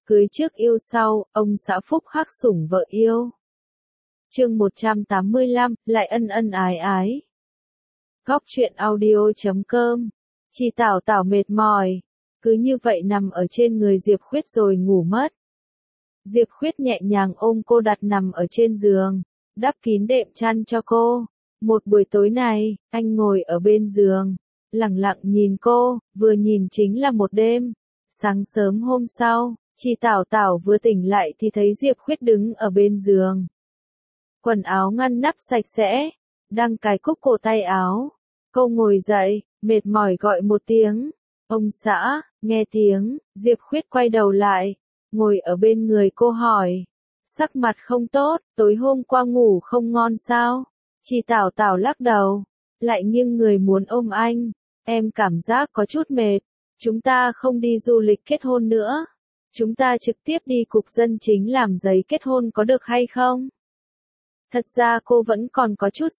Cưới trước yêu sau, ông xã phúc hắc sủng vợ yêu. Chương 185, lại ân ân ái ái. Góc truyện audio.com. Chị Tảo Tảo mệt mỏi, cứ như vậy nằm ở trên người Diệp Khuyết rồi ngủ mất. Diệp Khuyết nhẹ nhàng ôm cô đặt nằm ở trên giường, đắp kín đệm chăn cho cô. Một buổi tối này, anh ngồi ở bên giường, lặng lặng nhìn cô, vừa nhìn chính là một đêm. Sáng sớm hôm sau, chị Tảo Tảo vừa tỉnh lại thì thấy Diệp Khuyết đứng ở bên giường. Quần áo ngăn nắp sạch sẽ, đang cài cúc cổ tay áo. Cô ngồi dậy, mệt mỏi gọi một tiếng. Ông xã, nghe tiếng, Diệp Khuyết quay đầu lại, ngồi ở bên người cô hỏi. Sắc mặt không tốt, tối hôm qua ngủ không ngon sao? Chị Tảo Tảo lắc đầu, lại nghiêng người muốn ôm anh. Em cảm giác có chút mệt, chúng ta không đi du lịch kết hôn nữa. Chúng ta trực tiếp đi cục dân chính làm giấy kết hôn có được hay không? Thật ra cô vẫn còn có chút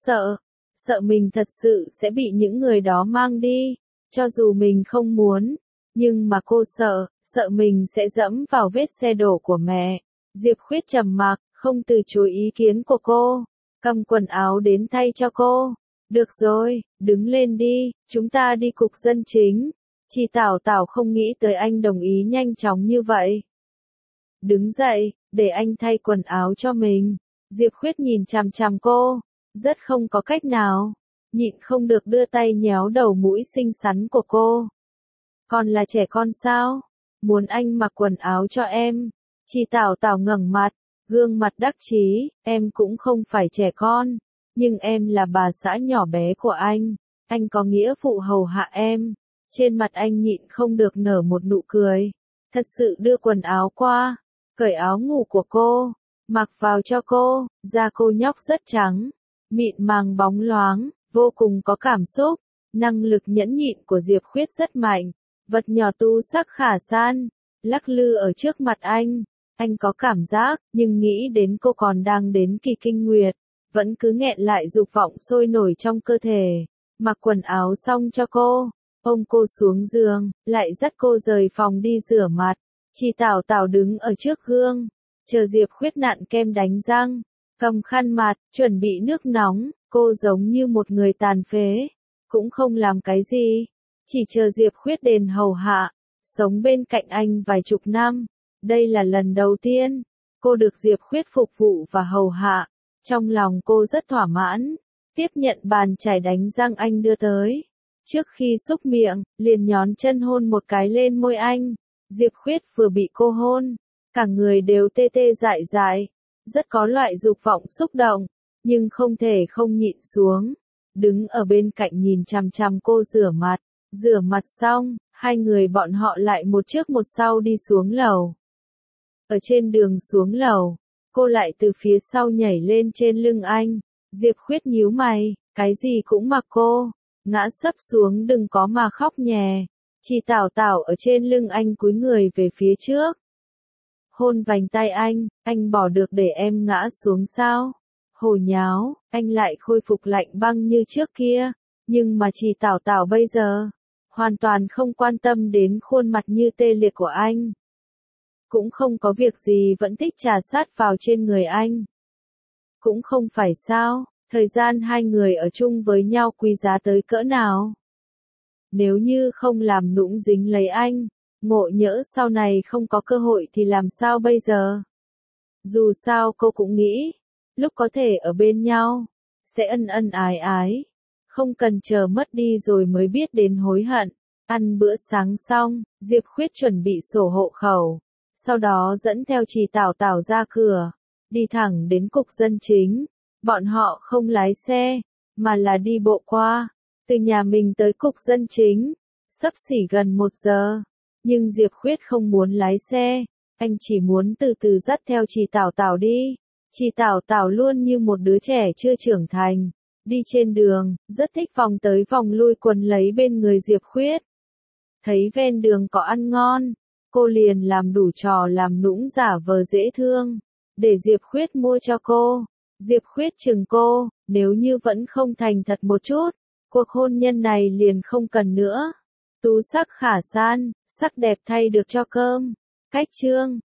sợ mình thật sự sẽ bị những người đó mang đi, cho dù mình không muốn, nhưng mà cô sợ mình sẽ dẫm vào vết xe đổ của mẹ. Diệp Khuyết trầm mặc, không từ chối ý kiến của cô, cầm quần áo đến thay cho cô. Được rồi, đứng lên đi, chúng ta đi cục dân chính. Chị Tảo Tảo không nghĩ tới anh đồng ý nhanh chóng như vậy. Đứng dậy, để anh thay quần áo cho mình. Diệp Khuyết nhìn chằm chằm cô, rất không có cách nào, nhịn không được đưa tay nhéo đầu mũi xinh xắn của cô. Còn là trẻ con sao? Muốn anh mặc quần áo cho em. Chị Tảo Tảo ngẩng mặt, gương mặt đắc chí, em cũng không phải trẻ con, nhưng em là bà xã nhỏ bé của anh có nghĩa vụ hầu hạ em. Trên mặt anh nhịn không được nở một nụ cười, thật sự đưa quần áo qua, cởi áo ngủ của cô, mặc vào cho cô. Da cô nhóc rất trắng, mịn màng bóng loáng, vô cùng có cảm xúc. Năng lực nhẫn nhịn của Diệp Khuyết rất mạnh, vật nhỏ tu sắc khả san, lắc lư ở trước mặt anh có cảm giác, nhưng nghĩ đến cô còn đang đến kỳ kinh nguyệt, vẫn cứ nghẹn lại dục vọng sôi nổi trong cơ thể. Mặc quần áo xong cho cô, ôm cô xuống giường, lại dắt cô rời phòng đi rửa mặt. Chị Tảo Tảo đứng ở trước gương, chờ Diệp Khuyết nặn kem đánh răng, cầm khăn mặt, chuẩn bị nước nóng. Cô giống như một người tàn phế, cũng không làm cái gì, chỉ chờ Diệp Khuyết đền hầu hạ, sống bên cạnh anh vài chục năm. Đây là lần đầu tiên cô được Diệp Khuyết phục vụ và hầu hạ, trong lòng cô rất thỏa mãn. Tiếp nhận bàn chải đánh răng anh đưa tới, trước khi xúc miệng, liền nhón chân hôn một cái lên môi anh. Diệp Khuyết vừa bị cô hôn, cả người đều tê tê dại dại, rất có loại dục vọng xúc động, nhưng không thể không nhịn xuống. Đứng ở bên cạnh nhìn chằm chằm cô rửa mặt xong, hai người bọn họ lại một trước một sau đi xuống lầu. Ở trên đường xuống lầu, cô lại từ phía sau nhảy lên trên lưng anh. Diệp Khuyết nhíu mày, cái gì cũng mặc cô, ngã sấp xuống đừng có mà khóc nhè. Chị Tảo Tảo ở trên lưng anh cúi người về phía trước, hôn vành tay anh bỏ được để em ngã xuống sao? Hồ nháo, anh lại khôi phục lạnh băng như trước kia, nhưng mà chị Tảo Tảo bây giờ, hoàn toàn không quan tâm đến khuôn mặt như tê liệt của anh. Cũng không có việc gì vẫn thích trà sát vào trên người anh. Cũng không phải sao, thời gian hai người ở chung với nhau quý giá tới cỡ nào. Nếu như không làm nũng dính lấy anh, ngộ nhỡ sau này không có cơ hội thì làm sao bây giờ? Dù sao cô cũng nghĩ, lúc có thể ở bên nhau, sẽ ân ân ái ái, không cần chờ mất đi rồi mới biết đến hối hận. Ăn bữa sáng xong, Diệp Khuyết chuẩn bị sổ hộ khẩu, sau đó dẫn theo chị Tảo Tảo ra cửa, đi thẳng đến cục dân chính. Bọn họ không lái xe, mà là đi bộ qua, từ nhà mình tới cục dân chính, xấp xỉ gần 1 giờ. Nhưng Diệp Khuyết không muốn lái xe, anh chỉ muốn từ từ dắt theo chị Tảo Tảo đi. Chị Tảo Tảo luôn như một đứa trẻ chưa trưởng thành, đi trên đường, rất thích vòng tới vòng lui quấn lấy bên người Diệp Khuyết. Thấy ven đường có ăn ngon, cô liền làm đủ trò làm nũng giả vờ dễ thương, để Diệp Khuyết mua cho cô. Diệp Khuyết chừng cô, nếu như vẫn không thành thật một chút, cuộc hôn nhân này liền không cần nữa. Tú sắc khả san, sắc đẹp thay được cho cơm. Cách chương